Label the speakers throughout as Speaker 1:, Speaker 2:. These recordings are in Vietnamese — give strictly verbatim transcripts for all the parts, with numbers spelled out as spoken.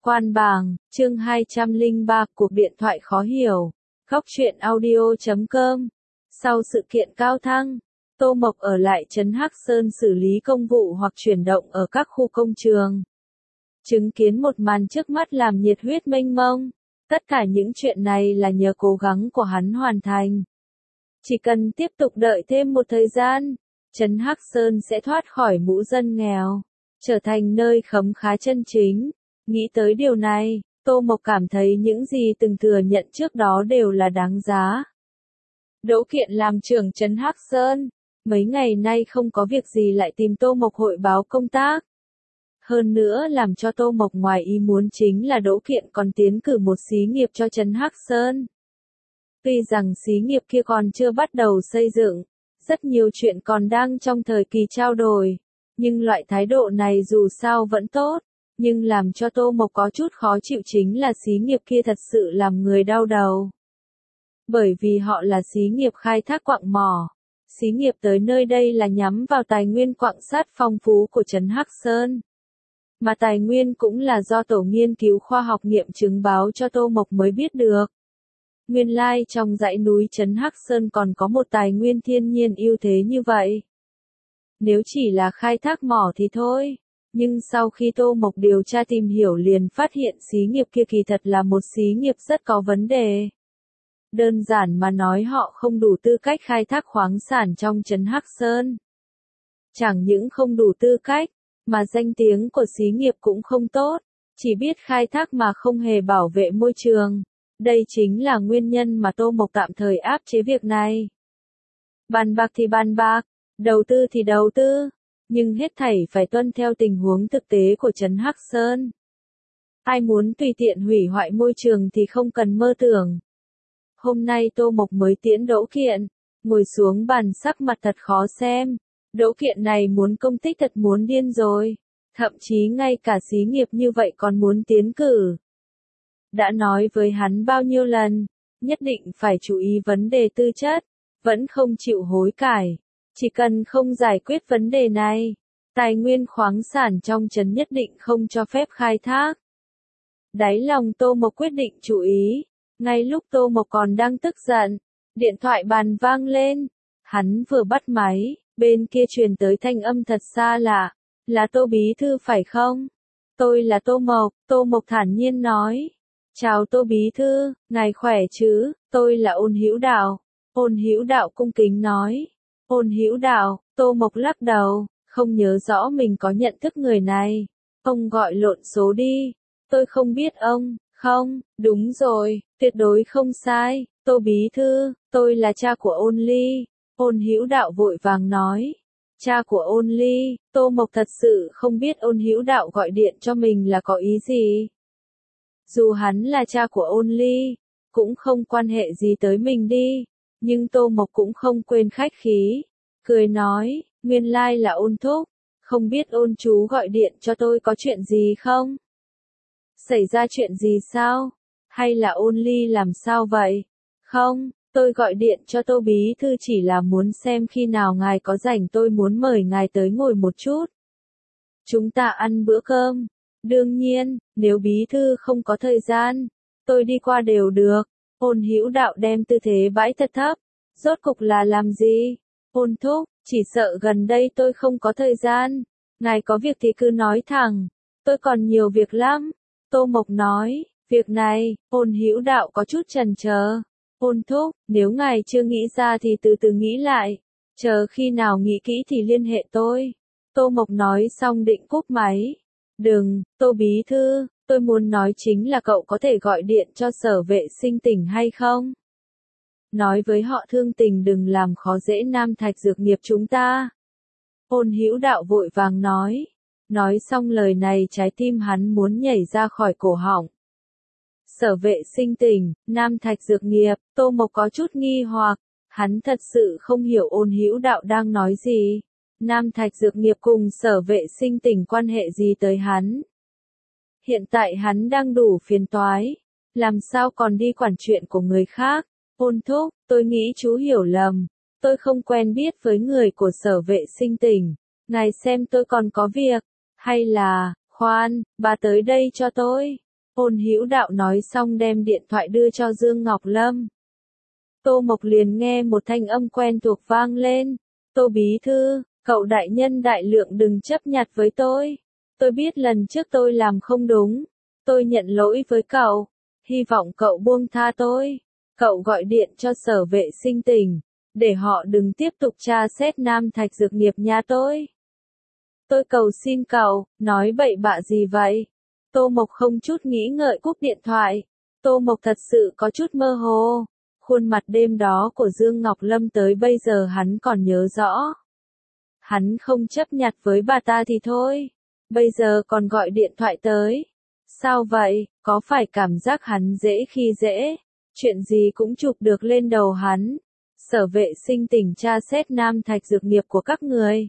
Speaker 1: Quan bảng, chương hai trăm lẻ ba, cuộc điện thoại khó hiểu. Góc truyện audio chấm com. Sau sự kiện cao thăng, Tô Mộc ở lại trấn Hắc Sơn xử lý công vụ hoặc chuyển động ở các khu công trường. Chứng kiến một màn trước mắt làm nhiệt huyết mênh mông. Tất cả những chuyện này là nhờ cố gắng của hắn hoàn thành. Chỉ cần tiếp tục đợi thêm một thời gian, trấn Hắc Sơn sẽ thoát khỏi mũ dân nghèo, trở thành nơi khấm khá chân chính. Nghĩ tới điều này, Tô Mộc cảm thấy những gì từng thừa nhận trước đó đều là đáng giá. Đỗ Kiện làm trưởng trấn Hắc Sơn, mấy ngày nay không có việc gì lại tìm Tô Mộc hội báo công tác. Hơn nữa làm cho Tô Mộc ngoài ý muốn chính là Đỗ Kiện còn tiến cử một xí nghiệp cho trấn Hắc Sơn. Tuy rằng xí nghiệp kia còn chưa bắt đầu xây dựng, rất nhiều chuyện còn đang trong thời kỳ trao đổi, nhưng loại thái độ này dù sao vẫn tốt. Nhưng làm cho Tô Mộc có chút khó chịu chính là xí nghiệp kia thật sự làm người đau đầu. Bởi vì họ là xí nghiệp khai thác quặng mỏ. Xí nghiệp tới nơi đây là nhắm vào tài nguyên quặng sắt phong phú của trấn Hắc Sơn. Mà tài nguyên cũng là do tổ nghiên cứu khoa học nghiệm chứng báo cho Tô Mộc mới biết được. Nguyên lai trong dãy núi trấn Hắc Sơn còn có một tài nguyên thiên nhiên ưu thế như vậy. Nếu chỉ là khai thác mỏ thì thôi. Nhưng sau khi Tô Mộc điều tra tìm hiểu liền phát hiện xí nghiệp kia kỳ thật là một xí nghiệp rất có vấn đề. Đơn giản mà nói họ không đủ tư cách khai thác khoáng sản trong trấn Hắc Sơn. Chẳng những không đủ tư cách, mà danh tiếng của xí nghiệp cũng không tốt, chỉ biết khai thác mà không hề bảo vệ môi trường. Đây chính là nguyên nhân mà Tô Mộc tạm thời áp chế việc này. Bàn bạc thì bàn bạc, đầu tư thì đầu tư. Nhưng hết thảy phải tuân theo tình huống thực tế của trấn Hắc Sơn. Ai muốn tùy tiện hủy hoại môi trường thì không cần mơ tưởng. Hôm nay Tô Mộc mới tiễn Đỗ Kiện, ngồi xuống bàn sắc mặt thật khó xem. Đỗ Kiện này muốn công tích thật muốn điên rồi. Thậm chí ngay cả xí nghiệp như vậy còn muốn tiến cử. Đã nói với hắn bao nhiêu lần, nhất định phải chú ý vấn đề tư chất, vẫn không chịu hối cải. Chỉ cần không giải quyết vấn đề này, tài nguyên khoáng sản trong trấn nhất định không cho phép khai thác. Đáy lòng Tô Mộc quyết định chú ý, ngay lúc Tô Mộc còn đang tức giận, điện thoại bàn vang lên, hắn vừa bắt máy, bên kia truyền tới thanh âm thật xa lạ, là Tô Bí Thư phải không? Tôi là Tô Mộc, Tô Mộc thản nhiên nói. Chào Tô Bí Thư, ngài khỏe chứ, tôi là Ôn Hữu Đạo. Ôn Hữu Đạo cung kính nói. Ôn Hữu Đạo, Tô Mộc lắc đầu, không nhớ rõ mình có nhận thức người này. Ông gọi lộn số đi. Tôi không biết ông, không, đúng rồi, tuyệt đối không sai. Tô Bí Thư, tôi là cha của Ôn Ly. Ôn Hữu Đạo vội vàng nói. Cha của Ôn Ly, Tô Mộc thật sự không biết Ôn Hữu Đạo gọi điện cho mình là có ý gì. Dù hắn là cha của Ôn Ly, cũng không quan hệ gì tới mình đi. Nhưng Tô Mộc cũng không quên khách khí, cười nói, nguyên lai là Ôn thúc, không biết Ôn chú gọi điện cho tôi có chuyện gì không? Xảy ra chuyện gì sao? Hay là Ôn Ly làm sao vậy? Không, tôi gọi điện cho Tô Bí Thư chỉ là muốn xem khi nào ngài có rảnh tôi muốn mời ngài tới ngồi một chút. Chúng ta ăn bữa cơm. Đương nhiên, nếu Bí Thư không có thời gian, tôi đi qua đều được. Ôn Hữu Đạo đem tư thế bãi thật thấp. Rốt cục là làm gì? Ôn thúc, chỉ sợ gần đây tôi không có thời gian. Ngài có việc thì cứ nói thẳng. Tôi còn nhiều việc lắm. Tô Mộc nói, việc này, Ôn Hữu Đạo có chút chần chờ. Ôn thúc, nếu ngài chưa nghĩ ra thì từ từ nghĩ lại. Chờ khi nào nghĩ kỹ thì liên hệ tôi. Tô Mộc nói xong định cúp máy. Đừng, Tô Bí Thư, tôi muốn nói chính là cậu có thể gọi điện cho sở vệ sinh tỉnh hay không? Nói với họ Thương Tình đừng làm khó dễ Nam Thạch Dược nghiệp chúng ta. Ôn Hữu Đạo vội vàng nói. Nói xong lời này trái tim hắn muốn nhảy ra khỏi cổ họng. Sở vệ sinh tỉnh, Nam Thạch Dược nghiệp, Tô Mộc có chút nghi hoặc, hắn thật sự không hiểu Ôn Hữu Đạo đang nói gì. Nam Thạch Dược nghiệp cùng sở vệ sinh tỉnh quan hệ gì tới hắn? Hiện tại hắn đang đủ phiền toái, làm sao còn đi quản chuyện của người khác? Ôn thúc, tôi nghĩ chú hiểu lầm, tôi không quen biết với người của sở vệ sinh tỉnh, ngài xem tôi còn có việc, hay là, khoan, bà tới đây cho tôi. Ôn Hữu Đạo nói xong đem điện thoại đưa cho Dương Ngọc Lâm. Tô Mộc liền nghe một thanh âm quen thuộc vang lên. Tô bí thư, cậu đại nhân đại lượng đừng chấp nhặt với tôi. Tôi biết lần trước tôi làm không đúng. Tôi nhận lỗi với cậu. Hy vọng cậu buông tha tôi. Cậu gọi điện cho sở vệ sinh tỉnh. Để họ đừng tiếp tục tra xét Nam Thạch Dược Nghiệp nhà tôi. Tôi cầu xin cậu, nói bậy bạ gì vậy? Tô Mộc không chút nghĩ ngợi cúp điện thoại. Tô Mộc thật sự có chút mơ hồ. Khuôn mặt đêm đó của Dương Ngọc Lâm tới bây giờ hắn còn nhớ rõ. Hắn không chấp nhặt với bà ta thì thôi. Bây giờ còn gọi điện thoại tới. Sao vậy, có phải cảm giác hắn dễ khi dễ? Chuyện gì cũng chụp được lên đầu hắn. Sở vệ sinh tỉnh tra xét Nam Thạch Dược Nghiệp của các người.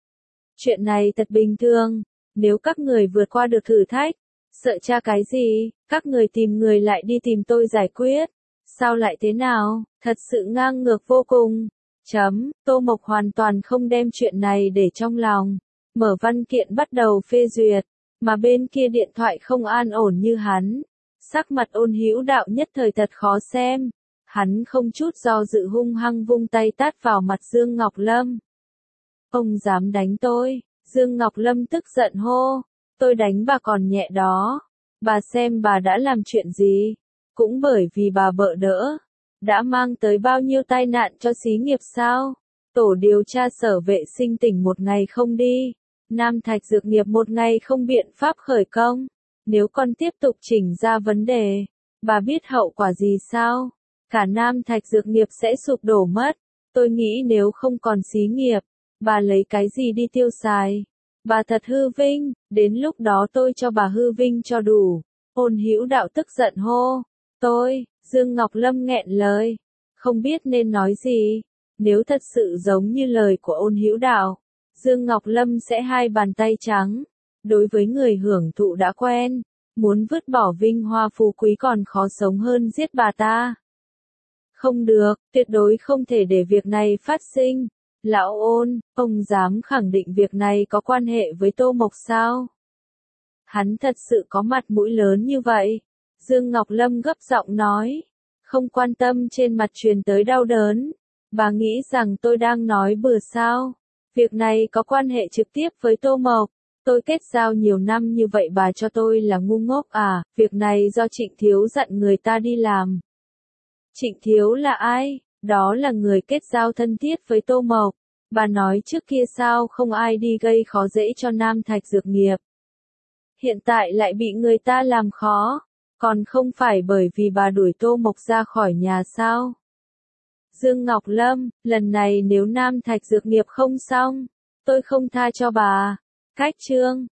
Speaker 1: Chuyện này thật bình thường. Nếu các người vượt qua được thử thách, sợ tra cái gì, các người tìm người lại đi tìm tôi giải quyết. Sao lại thế nào, thật sự ngang ngược vô cùng. Chấm, Tô Mộc hoàn toàn không đem chuyện này để trong lòng. Mở văn kiện bắt đầu phê duyệt, mà bên kia điện thoại không an ổn như hắn. Sắc mặt Ôn Hữu Đạo nhất thời thật khó xem. Hắn không chút do dự hung hăng vung tay tát vào mặt Dương Ngọc Lâm. Ông dám đánh tôi, Dương Ngọc Lâm tức giận hô. Tôi đánh bà còn nhẹ đó. Bà xem bà đã làm chuyện gì. Cũng bởi vì bà bợ đỡ. Đã mang tới bao nhiêu tai nạn cho xí nghiệp sao? Tổ điều tra sở vệ sinh tỉnh một ngày không đi. Nam Thạch Dược Nghiệp một ngày không biện pháp khởi công. Nếu con tiếp tục chỉnh ra vấn đề, bà biết hậu quả gì sao? Cả Nam Thạch Dược Nghiệp sẽ sụp đổ mất. Tôi nghĩ nếu không còn xí nghiệp, bà lấy cái gì đi tiêu xài? Bà thật hư vinh, đến lúc đó tôi cho bà hư vinh cho đủ. Ôn Hữu Đạo tức giận hô. Tôi, Dương Ngọc Lâm nghẹn lời. Không biết nên nói gì. Nếu thật sự giống như lời của Ôn Hữu Đạo, Dương Ngọc Lâm sẽ hai bàn tay trắng. Đối với người hưởng thụ đã quen, muốn vứt bỏ vinh hoa phú quý còn khó sống hơn giết bà ta. Không được, tuyệt đối không thể để việc này phát sinh. Lão Ôn, ông dám khẳng định việc này có quan hệ với Tô Mộc sao? Hắn thật sự có mặt mũi lớn như vậy. Dương Ngọc Lâm gấp giọng nói. Không quan tâm trên mặt truyền tới đau đớn. Bà nghĩ rằng tôi đang nói bừa sao? Việc này có quan hệ trực tiếp với Tô Mộc. Tôi kết giao nhiều năm như vậy bà cho tôi là ngu ngốc à? Việc này do Trịnh Thiếu dặn người ta đi làm. Trịnh Thiếu là ai? Đó là người kết giao thân thiết với Tô Mộc. Bà nói trước kia sao không ai đi gây khó dễ cho Nam Thạch Dược Nghiệp. Hiện tại lại bị người ta làm khó. Còn không phải bởi vì bà đuổi Tô Mộc ra khỏi nhà sao? Dương Ngọc Lâm, lần này nếu Nam Thạch Dược Nghiệp không xong, tôi không tha cho bà. Cách chương